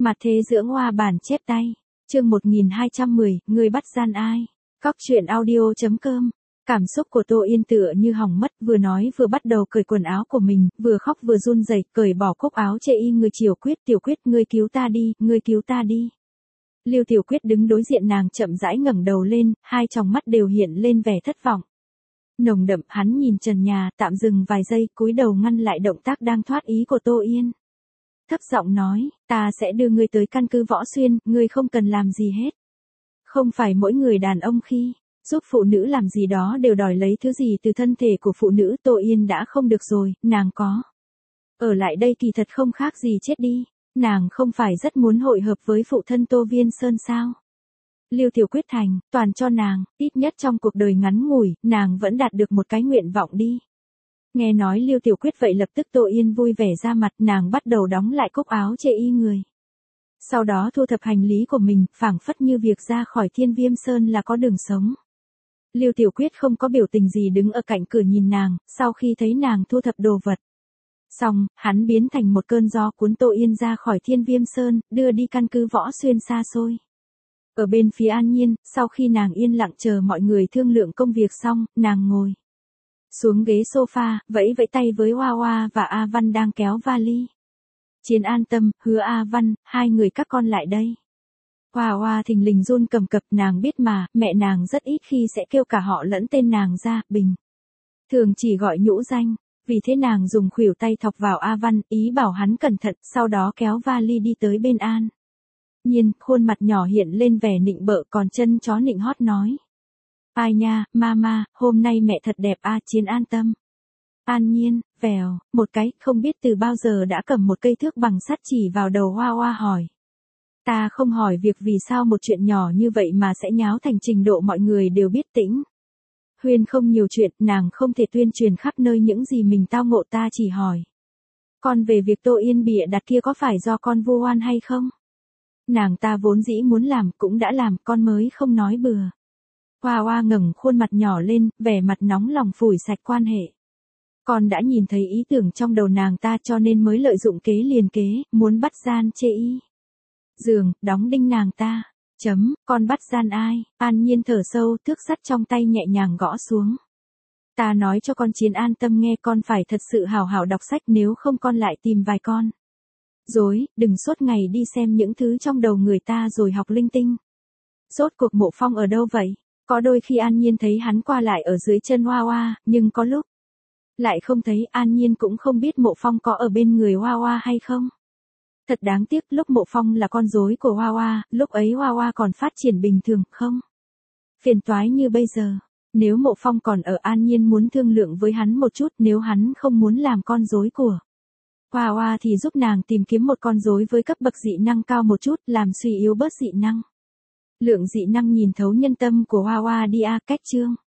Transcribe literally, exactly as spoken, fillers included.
Mặt thế dưỡng hoa bản chép tay. Chương một nghìn hai trăm mười, người bắt gian ai? Cóc truyện audio chấm com. Cảm xúc của Tô Yên tựa như hỏng mất, vừa nói vừa bắt đầu cởi quần áo của mình, vừa khóc vừa run rẩy, cởi bỏ cúc áo chê y. Người Triều Quyết, Tiểu Quyết, ngươi cứu ta đi, ngươi cứu ta đi. Lưu Tiểu Quyết đứng đối diện nàng chậm rãi ngẩng đầu lên, hai tròng mắt đều hiện lên vẻ thất vọng. Nồng đậm, hắn nhìn trần nhà, tạm dừng vài giây, cúi đầu ngăn lại động tác đang thoát ý của Tô Yên. Thấp giọng nói, ta sẽ đưa ngươi tới căn cứ Võ Xuyên, ngươi không cần làm gì hết. Không phải mỗi người đàn ông khi giúp phụ nữ làm gì đó đều đòi lấy thứ gì từ thân thể của phụ nữ. Tô Yên đã không được rồi, nàng có ở lại đây kỳ thật không khác gì chết đi. Nàng không phải rất muốn hội hợp với phụ thân Tô Viên Sơn sao? Lưu Tiểu Quyết thành toàn cho nàng, ít nhất trong cuộc đời ngắn ngủi, nàng vẫn đạt được một cái nguyện vọng đi. Nghe nói Lưu Tiểu Quyết vậy lập tức Tô Yên vui vẻ ra mặt, nàng bắt đầu đóng lại cúc áo chê y người. Sau đó thu thập hành lý của mình, phảng phất như việc ra khỏi Thiên Viêm Sơn là có đường sống. Lưu Tiểu Quyết không có biểu tình gì đứng ở cạnh cửa nhìn nàng, sau khi thấy nàng thu thập đồ vật. Xong, hắn biến thành một cơn gió cuốn Tô Yên ra khỏi Thiên Viêm Sơn, đưa đi căn cứ Võ Xuyên xa xôi. Ở bên phía An Nhiên, sau khi nàng yên lặng chờ mọi người thương lượng công việc xong, nàng ngồi xuống ghế sofa, vẫy vẫy tay với Hoa Hoa và A Văn đang kéo vali. Chiến an tâm, Hứa A Văn, hai người các con lại đây. Hoa Hoa thình lình run cầm cập, nàng biết mà, mẹ nàng rất ít khi sẽ kêu cả họ lẫn tên nàng ra, bình thường chỉ gọi nhũ danh. Vì thế nàng dùng khuỷu tay thọc vào A Văn, ý bảo hắn cẩn thận, sau đó kéo vali đi tới bên An Nhiên, khuôn mặt nhỏ hiện lên vẻ nịnh bợ, còn chân chó nịnh hót nói. Ai nha, mama, hôm nay mẹ thật đẹp a. Chiến an tâm. An Nhiên, vèo, một cái, không biết từ bao giờ đã cầm một cây thước bằng sắt chỉ vào đầu Hoa Hoa hỏi. Ta không hỏi việc vì sao một chuyện nhỏ như vậy mà sẽ nháo thành trình độ mọi người đều biết tĩnh. Huyên không nhiều chuyện, nàng không thể tuyên truyền khắp nơi những gì mình tao ngộ, ta chỉ hỏi. Còn về việc Tô Yên bịa đặt kia có phải do con vu oan hay không? Nàng ta vốn dĩ muốn làm, cũng đã làm, con mới không nói bừa. Hoa Hoa ngẩng khuôn mặt nhỏ lên, vẻ mặt nóng lòng phủi sạch quan hệ. Con đã nhìn thấy ý tưởng trong đầu nàng ta cho nên mới lợi dụng kế liền kế, muốn bắt gian chê y. Giường, đóng đinh nàng ta. Chấm, con bắt gian ai? An Nhiên thở sâu, thước sắt trong tay nhẹ nhàng gõ xuống. Ta nói cho con Chiến an tâm nghe, con phải thật sự hào hào đọc sách, nếu không con lại tìm vài con dối, đừng suốt ngày đi xem những thứ trong đầu người ta rồi học linh tinh. Rốt cuộc Mộ Phong ở đâu vậy? Có đôi khi An Nhiên thấy hắn qua lại ở dưới chân Hoa Hoa, nhưng có lúc lại không thấy. An Nhiên cũng không biết Mộ Phong có ở bên người Hoa Hoa hay không. Thật đáng tiếc, lúc Mộ Phong là con rối của Hoa Hoa, lúc ấy Hoa Hoa còn phát triển bình thường, không phiền toái như bây giờ. Nếu Mộ Phong còn ở, An Nhiên muốn thương lượng với hắn một chút, nếu hắn không muốn làm con rối của Hoa Hoa thì giúp nàng tìm kiếm một con rối với cấp bậc dị năng cao một chút, làm suy yếu bớt dị năng. Lượng dị năng nhìn thấu nhân tâm của Hoa Hoa đi a. Cách chương